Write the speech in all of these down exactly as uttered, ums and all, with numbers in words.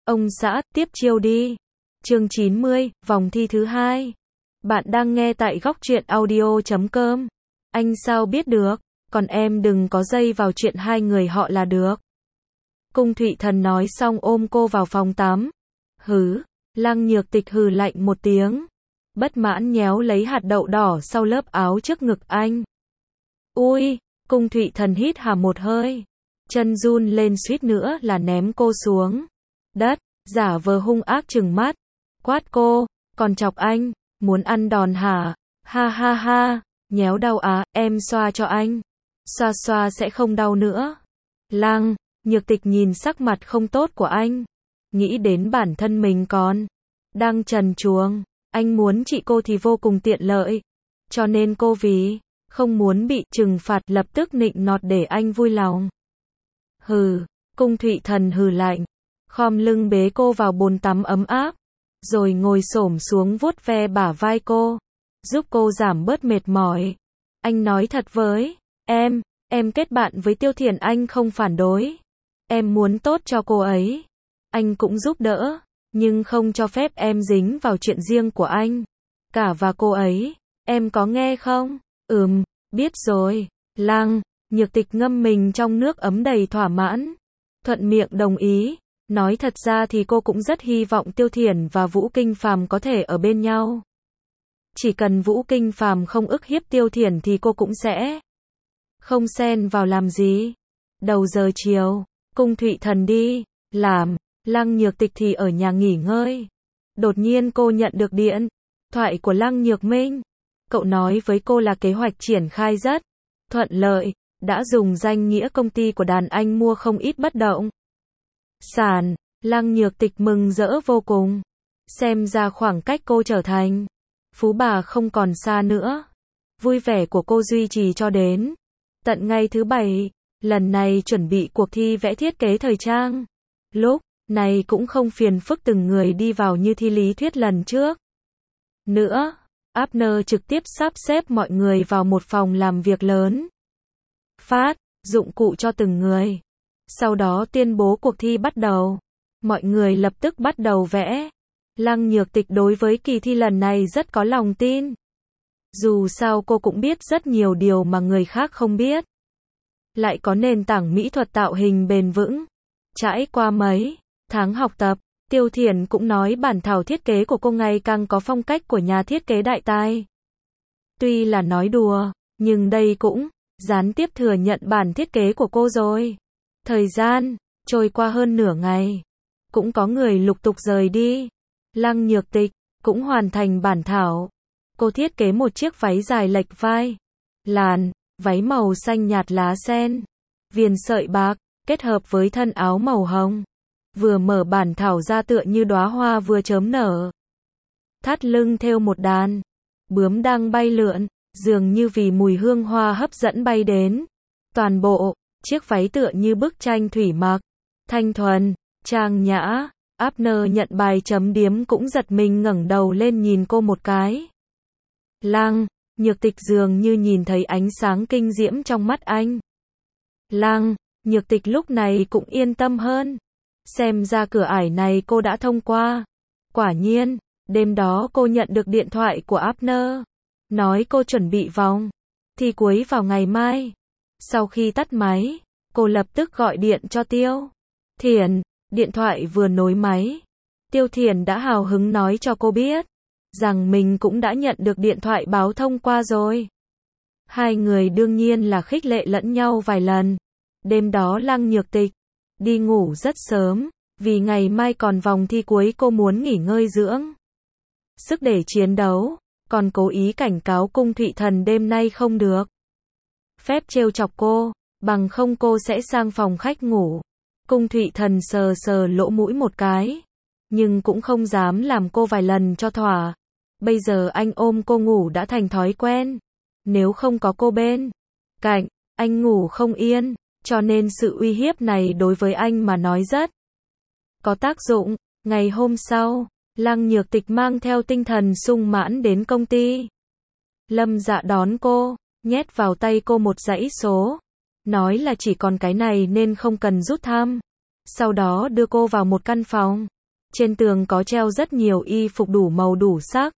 Ông xã, tiếp chiêu đi. Chương chín mươi, vòng thi thứ hai. Bạn đang nghe tại góc truyện audio chấm com. Anh sao biết được, còn em đừng có dây vào chuyện hai người họ là được. Cung Thụy Thần nói xong ôm cô vào phòng tắm. Hứ, Lăng Nhược Tịch hừ lạnh một tiếng. Bất mãn nhéo lấy hạt đậu đỏ sau lớp áo trước ngực anh. Ui, Cung Thụy Thần hít hà một hơi. Chân run lên suýt nữa là ném cô xuống đất, giả vờ hung ác trừng mắt. Quát cô, còn chọc anh, muốn ăn đòn hả? Ha ha ha, nhéo đau á, em xoa cho anh. Xoa xoa sẽ không đau nữa. Lăng Nhược Tịch nhìn sắc mặt không tốt của anh. Nghĩ đến bản thân mình còn đang trần truồng. Anh muốn trị cô thì vô cùng tiện lợi. Cho nên cô vì không muốn bị trừng phạt lập tức nịnh nọt để anh vui lòng. Hừ, Cung Thụy Thần hừ lạnh. Khom lưng bế cô vào bồn tắm ấm áp. Rồi ngồi xổm xuống vuốt ve bả vai cô. Giúp cô giảm bớt mệt mỏi. Anh nói thật với em, em kết bạn với Tiêu Thiển anh không phản đối. Em muốn tốt cho cô ấy. Anh cũng giúp đỡ. Nhưng không cho phép em dính vào chuyện riêng của anh. Cả và cô ấy. Em có nghe không? Ừm, biết rồi. Lăng Nhược Tịch ngâm mình trong nước ấm đầy thỏa mãn. Thuận miệng đồng ý. Nói thật ra thì cô cũng rất hy vọng Tiêu Thiển và Vũ Kinh Phàm có thể ở bên nhau. Chỉ cần Vũ Kinh Phàm không ức hiếp Tiêu Thiển thì cô cũng sẽ không xen vào làm gì. Đầu giờ chiều, Cung Thụy Thần đi làm, Lăng Nhược Tịch thì ở nhà nghỉ ngơi. Đột nhiên cô nhận được điện thoại của Lăng Nhược Minh. Cậu nói với cô là kế hoạch triển khai rất thuận lợi, đã dùng danh nghĩa công ty của đàn anh mua không ít bất động sản. Lăng Nhược Tịch mừng rỡ vô cùng. Xem ra khoảng cách cô trở thành phú bà không còn xa nữa. Vui vẻ của cô duy trì cho đến tận ngày thứ bảy. Lần này chuẩn bị cuộc thi vẽ thiết kế thời trang. Lúc này cũng không phiền phức từng người đi vào như thi lý thuyết lần trước nữa. Abner trực tiếp sắp xếp mọi người vào một phòng làm việc lớn. Phát dụng cụ cho từng người. Sau đó tuyên bố cuộc thi bắt đầu. Mọi người lập tức bắt đầu vẽ. Lăng Nhược Tịch đối với kỳ thi lần này rất có lòng tin. Dù sao cô cũng biết rất nhiều điều mà người khác không biết. Lại có nền tảng mỹ thuật tạo hình bền vững. Trải qua mấy tháng học tập, Tiêu Thiển cũng nói bản thảo thiết kế của cô ngày càng có phong cách của nhà thiết kế đại tài. Tuy là nói đùa, nhưng đây cũng gián tiếp thừa nhận bản thiết kế của cô rồi. Thời gian trôi qua hơn nửa ngày, cũng có người lục tục rời đi. Lăng Nhược Tịch cũng hoàn thành bản thảo. Cô thiết kế một chiếc váy dài lệch vai, làn váy màu xanh nhạt lá sen, viền sợi bạc, kết hợp với thân áo màu hồng. Vừa mở bản thảo ra tựa như đóa hoa vừa chớm nở. Thắt lưng thêu một đàn bướm đang bay lượn, dường như vì mùi hương hoa hấp dẫn bay đến. Toàn bộ chiếc váy tựa như bức tranh thủy mặc, thanh thuần, trang nhã. Abner nhận bài chấm điểm cũng giật mình ngẩng đầu lên nhìn cô một cái. Lăng Nhược Tịch dường như nhìn thấy ánh sáng kinh diễm trong mắt anh. Lăng Nhược Tịch lúc này cũng yên tâm hơn. Xem ra cửa ải này cô đã thông qua. Quả nhiên, đêm đó cô nhận được điện thoại của Abner. Nói cô chuẩn bị vòng thi cuối vào ngày mai. Sau khi tắt máy, cô lập tức gọi điện cho Tiêu Thiển. Điện thoại vừa nối máy, Tiêu Thiển đã hào hứng nói cho cô biết rằng mình cũng đã nhận được điện thoại báo thông qua rồi. Hai người đương nhiên là khích lệ lẫn nhau vài lần. Đêm đó Lăng Nhược Tịch đi ngủ rất sớm, vì ngày mai còn vòng thi cuối cô muốn nghỉ ngơi dưỡng sức để chiến đấu, còn cố ý cảnh cáo Cung Thụy Thần đêm nay không được phép trêu chọc cô, bằng không cô sẽ sang phòng khách ngủ. Cung Thụy Thần sờ sờ lỗ mũi một cái, nhưng cũng không dám làm cô vài lần cho thỏa. Bây giờ anh ôm cô ngủ đã thành thói quen. Nếu không có cô bên cạnh, anh ngủ không yên, cho nên sự uy hiếp này đối với anh mà nói rất có tác dụng. Ngày hôm sau, Lăng Nhược Tịch mang theo tinh thần sung mãn đến công ty. Lâm Dạ đón cô, nhét vào tay cô một dãy số. Nói là chỉ còn cái này nên không cần rút thăm. sau đó đưa cô vào một căn phòng. Trên tường có treo rất nhiều y phục đủ màu đủ sắc.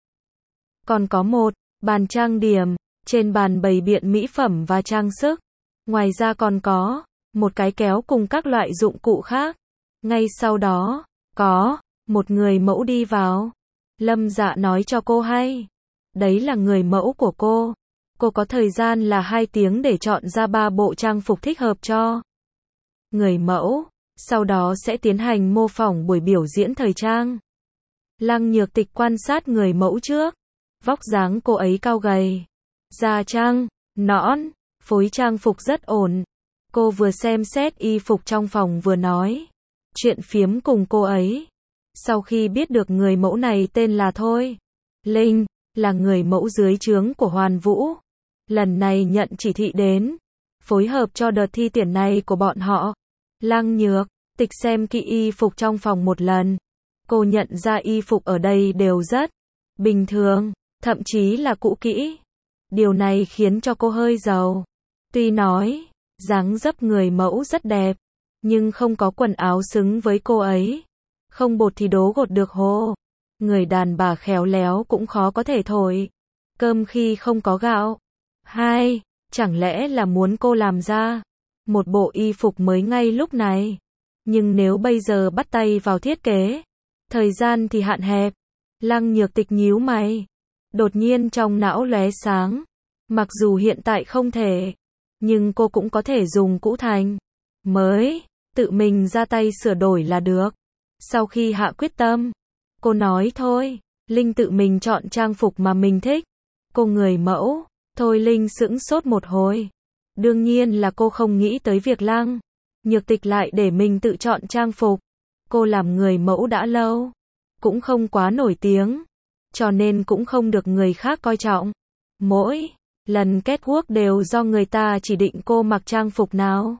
Còn có một bàn trang điểm, trên bàn bày biện mỹ phẩm và trang sức. Ngoài ra còn có một cái kéo cùng các loại dụng cụ khác. Ngay sau đó, có một người mẫu đi vào. Lâm Dạ nói cho cô hay, đấy là người mẫu của cô. Cô có thời gian là hai tiếng để chọn ra ba bộ trang phục thích hợp cho người mẫu, sau đó sẽ tiến hành mô phỏng buổi biểu diễn thời trang. Lăng Nhược Tịch quan sát người mẫu trước. Vóc dáng cô ấy cao gầy, da trắng, nõn, phối trang phục rất ổn. Cô vừa xem xét y phục trong phòng vừa nói chuyện phiếm cùng cô ấy. Sau khi biết được người mẫu này tên là Thôi Linh, là người mẫu dưới trướng của Hoàn Vũ, lần này nhận chỉ thị đến phối hợp cho đợt thi tuyển này của bọn họ. Lăng Nhược Tịch xem kỹ y phục trong phòng một lần. Cô nhận ra y phục ở đây đều rất bình thường, thậm chí là cũ kỹ. Điều này khiến cho cô hơi giàu. Tuy nói dáng dấp người mẫu rất đẹp, nhưng không có quần áo xứng với cô ấy. Không bột thì đố gột được hồ. Người đàn bà khéo léo cũng khó có thể thổi cơm khi không có gạo. Hai, chẳng lẽ là muốn cô làm ra một bộ y phục mới ngay lúc này? Nhưng nếu bây giờ bắt tay vào thiết kế, thời gian thì hạn hẹp. Lăng Nhược Tịch nhíu mày. Đột nhiên trong não lóe sáng. Mặc dù hiện tại không thể, nhưng cô cũng có thể dùng cũ thành mới, tự mình ra tay sửa đổi là được. Sau khi hạ quyết tâm, cô nói thôi, Linh tự mình chọn trang phục mà mình thích. Cô người mẫu, Thôi Linh sững sốt một hồi. Đương nhiên là cô không nghĩ tới việc Lăng Nhược Tịch lại để mình tự chọn trang phục. Cô làm người mẫu đã lâu, cũng không quá nổi tiếng, cho nên cũng không được người khác coi trọng. Mỗi lần catwalk đều do người ta chỉ định cô mặc trang phục nào.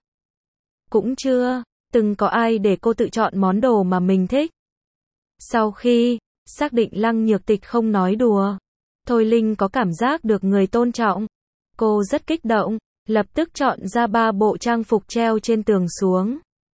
Cũng chưa từng có ai để cô tự chọn món đồ mà mình thích. Sau khi xác định Lăng Nhược Tịch không nói đùa, Thôi Linh có cảm giác được người tôn trọng. Cô rất kích động, lập tức chọn ra ba bộ trang phục treo trên tường xuống.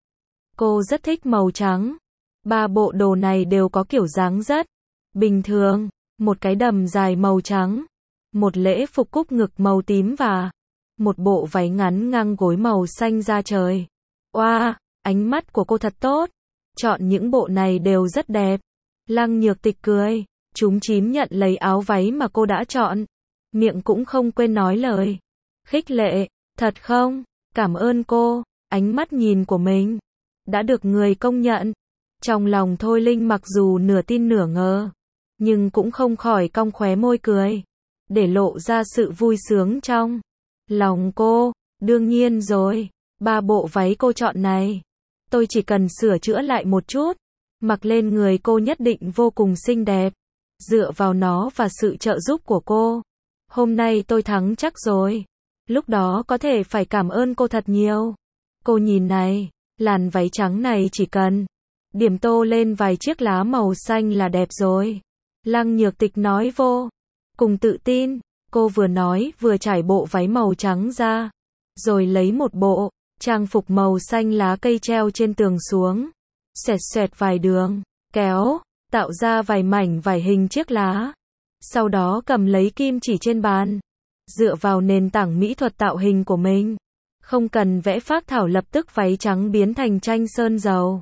Cô rất thích màu trắng. Ba bộ đồ này đều có kiểu dáng rất bình thường. Một cái đầm dài màu trắng, một lễ phục cúc ngực màu tím và một bộ váy ngắn ngang gối màu xanh da trời. Oa, wow, ánh mắt của cô thật tốt. Chọn những bộ này đều rất đẹp. Lăng Nhược Tịch cười, chúm chím nhận lấy áo váy mà cô đã chọn. Miệng cũng không quên nói lời khích lệ, thật không? Cảm ơn cô. Ánh mắt nhìn của mình đã được người công nhận. Trong lòng Thôi Linh mặc dù nửa tin nửa ngờ, nhưng cũng không khỏi cong khóe môi cười, để lộ ra sự vui sướng trong lòng cô. Đương nhiên rồi, ba bộ váy cô chọn này, tôi chỉ cần sửa chữa lại một chút, mặc lên người cô nhất định vô cùng xinh đẹp. Dựa vào nó và sự trợ giúp của cô, hôm nay tôi thắng chắc rồi. Lúc đó có thể phải cảm ơn cô thật nhiều. Cô nhìn này, làn váy trắng này chỉ cần điểm tô lên vài chiếc lá màu xanh là đẹp rồi. Lăng Nhược Tịch nói vô cùng tự tin. Cô vừa nói vừa trải bộ váy màu trắng ra, rồi lấy một bộ trang phục màu xanh lá cây treo trên tường xuống, xẹt xẹt vài đường, kéo, tạo ra vài mảnh vải hình chiếc lá. Sau đó cầm lấy kim chỉ trên bàn, dựa vào nền tảng mỹ thuật tạo hình của mình, không cần vẽ phác thảo, lập tức váy trắng biến thành tranh sơn dầu.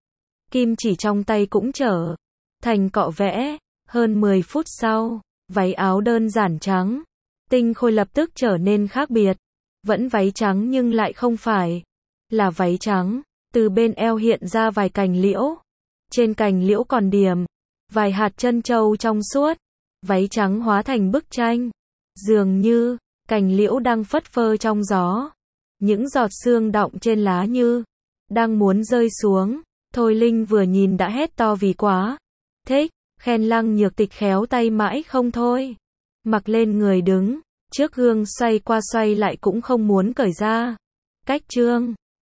Kim chỉ trong tay cũng trở thành cọ vẽ. Hơn mười phút sau, váy áo đơn giản trắng tinh khôi lập tức trở nên khác biệt. Vẫn váy trắng nhưng lại không phải là váy trắng. Từ bên eo hiện ra vài cành liễu. Trên cành liễu còn điểm vài hạt trân châu trong suốt. Váy trắng hóa thành bức tranh. Dường như cành liễu đang phất phơ trong gió. Những giọt sương đọng trên lá như đang muốn rơi xuống. Thôi Linh vừa nhìn đã hét to vì quá thích. Khen Lăng Nhược Tịch khéo tay mãi không thôi. Mặc lên người đứng trước gương xoay qua xoay lại cũng không muốn cởi ra. Cách trương